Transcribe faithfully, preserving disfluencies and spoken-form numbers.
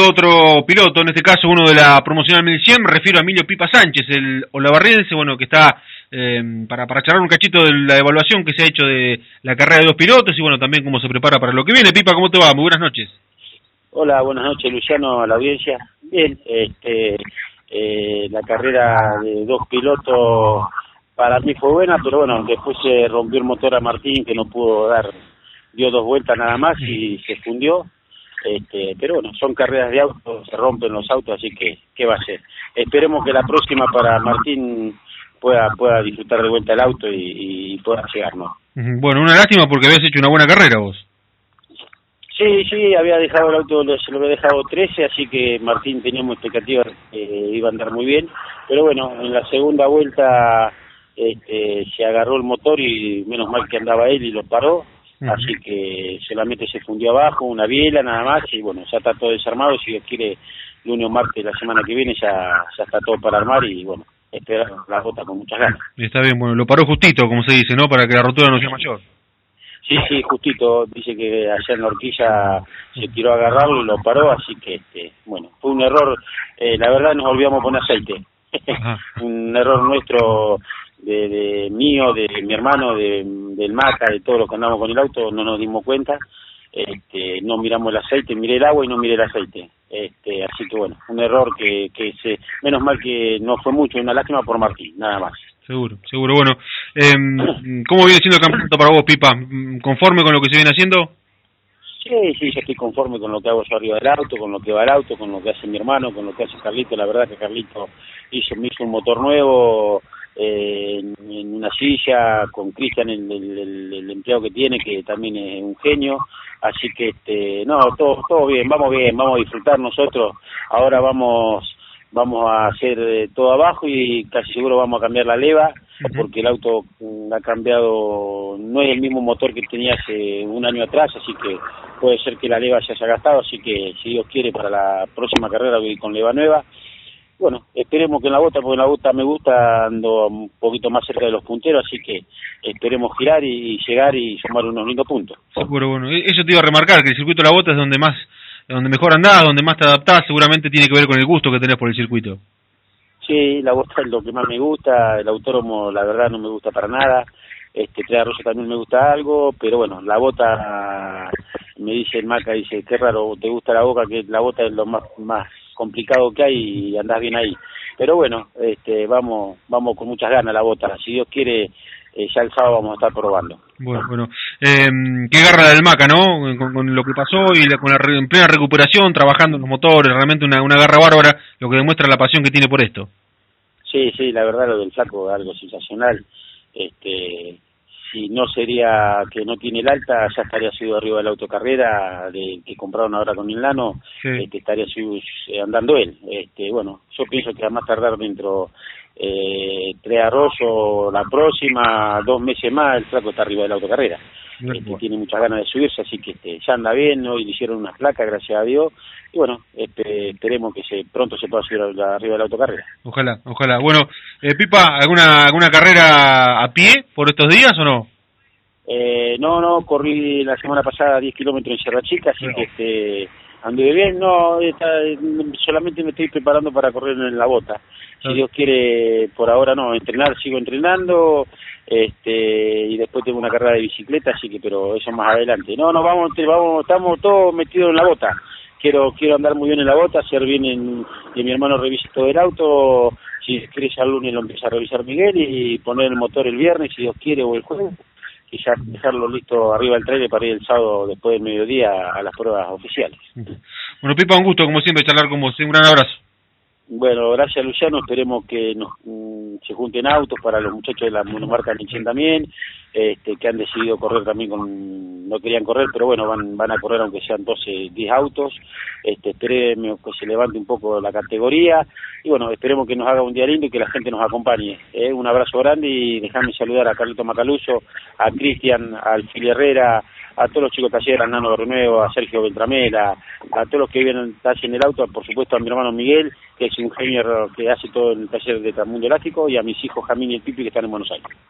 otro piloto, en este caso uno de la promocional mil cien, me refiero a Emilio Pipa Sánchez, el olavarriense, bueno, que está eh, para, para charlar un cachito de la evaluación que se ha hecho de la carrera de dos pilotos y bueno, también cómo se prepara para lo que viene. Pipa, ¿cómo te va? Muy buenas noches. Hola, buenas noches, Luciano, a la audiencia. Bien, este, eh, la carrera de dos pilotos para mí fue buena, pero bueno, después se rompió el motor a Martín, que no pudo dar, dio dos vueltas nada más y se fundió. Este, pero bueno, son carreras de autos, se rompen los autos, así que, ¿qué va a ser? Esperemos que la próxima para Martín pueda pueda disfrutar de vuelta el auto y, y pueda llegar, ¿no? Bueno, una lástima porque habías hecho una buena carrera vos. Sí, sí, había dejado el auto, se lo había dejado trece, así que Martín teníamos expectativas que iba a andar muy bien, pero bueno, en la segunda vuelta este, se agarró el motor y menos mal que andaba él y lo paró. Uh-huh. Así que solamente se fundió abajo, una biela nada más, y bueno, ya está todo desarmado. Si Dios quiere, lunes o martes la semana que viene ya, ya está todo para armar y bueno, esperar la bota con muchas ganas. Está bien, bueno, lo paró justito, como se dice, ¿no? Para que la rotura no sea mayor. Sí, sí, justito, dice que allá en la horquilla se tiró a agarrarlo y lo paró, así que, este, bueno, fue un error, eh, la verdad nos olvidamos poner aceite, un error nuestro. De, de mío, de mi hermano, de, del Maca, de todos los que andamos con el auto, no nos dimos cuenta, este, no miramos el aceite, miré el agua y no miré el aceite, este, así que bueno, un error que, que se, menos mal que no fue mucho, una lástima por Martín, nada más. Seguro, seguro, bueno, eh, ¿cómo viene siendo el campeonato para vos, Pipa? ¿Conforme con lo que se viene haciendo? Sí, sí, yo estoy conforme con lo que hago yo arriba del auto, con lo que va el auto, con lo que hace mi hermano, con lo que hace Carlito. La verdad que Carlito hizo, me hizo un motor nuevo eh, en, en una silla, con Cristian, el, el, el, el empleado que tiene, que también es un genio. Así que, este, no, todo, todo bien, vamos bien, vamos a disfrutar nosotros. Ahora vamos vamos a hacer eh, todo abajo y casi seguro vamos a cambiar la leva, porque el auto ha cambiado, no es el mismo motor que tenía hace un año atrás, así que puede ser que la leva se haya gastado, así que si Dios quiere para la próxima carrera voy con leva nueva. Bueno, esperemos que en la bota, porque en la bota me gusta, ando un poquito más cerca de los punteros, así que esperemos girar y llegar y sumar unos lindos puntos. Seguro, bueno, eso te iba a remarcar, que el circuito de la bota es donde más, donde mejor andás, donde más te adaptás, seguramente tiene que ver con el gusto que tenés por el circuito. Sí, la bota es lo que más me gusta, el autódromo la verdad no me gusta para nada, este Tres Arroyos también me gusta algo, pero bueno, la bota, me dice el Maca, dice, qué raro, te gusta la boca, que la bota es lo más más complicado que hay y andás bien ahí. Pero bueno, este vamos vamos con muchas ganas a la bota, si Dios quiere, eh, ya el sábado vamos a estar probando. Bueno, bueno, eh, qué garra del Maca, ¿no? Con, con lo que pasó y la, con la re, en plena recuperación, trabajando en los motores, realmente una, una garra bárbara, lo que demuestra la pasión que tiene por esto. Sí, sí, la verdad lo del flaco es algo sensacional. Este, si no sería que no tiene el alta, ya estaría subido arriba de la autocarrera de, que compraron ahora con el Nano, sí. este, estaría subido, andando él. Este, bueno, yo pienso que a más tardar dentro eh, Tres Arroyos, la próxima, dos meses más, el flaco está arriba de la autocarrera. Este, tiene muchas ganas de subirse, así que este, ya anda bien, hoy le hicieron unas placas, gracias a Dios, y bueno, este, esperemos que se pronto se pueda subir a la, arriba de la autocarrera. Ojalá, ojalá. Bueno, eh, Pipa, ¿alguna alguna carrera a pie por estos días o no? Eh, no, no, corrí la semana pasada diez kilómetros en Sierra Chica, así no. que este, anduve bien, no, está, solamente me estoy preparando para correr en la bota. Si Dios quiere, por ahora no, entrenar, sigo entrenando, este, y después tengo una carrera de bicicleta, así que, pero eso más adelante. No, no, vamos, vamos, estamos todos metidos en la bota. Quiero, quiero andar muy bien en la bota, hacer bien en, que mi hermano revise todo el auto, si quiere ya el lunes lo empieza a revisar Miguel y poner el motor el viernes, si Dios quiere, o el jueves, y ya dejarlo listo arriba del trailer para ir el sábado después del mediodía a las pruebas oficiales. Bueno, Pipa, un gusto como siempre charlar con vos, un gran abrazo. Bueno, gracias Luciano, esperemos que nos mm, se junten autos para los muchachos de la monomarca Nichen también, este, que han decidido correr también con, no querían correr, pero bueno, van van a correr aunque sean doce, diez autos, este, esperemos que se levante un poco la categoría, y bueno, esperemos que nos haga un día lindo y que la gente nos acompañe. ¿eh? Un abrazo grande y dejame saludar a Carlito Macaluso, a Cristian, a Alfil Herrera, a todos los chicos talleres, a Nano Bernuevo, a Sergio Beltramela, a todos los que viven en el auto, por supuesto a mi hermano Miguel, que es un genio que hace todo el taller de Tramundo Elástico, y a mis hijos Jamín y el Pipi que están en Buenos Aires.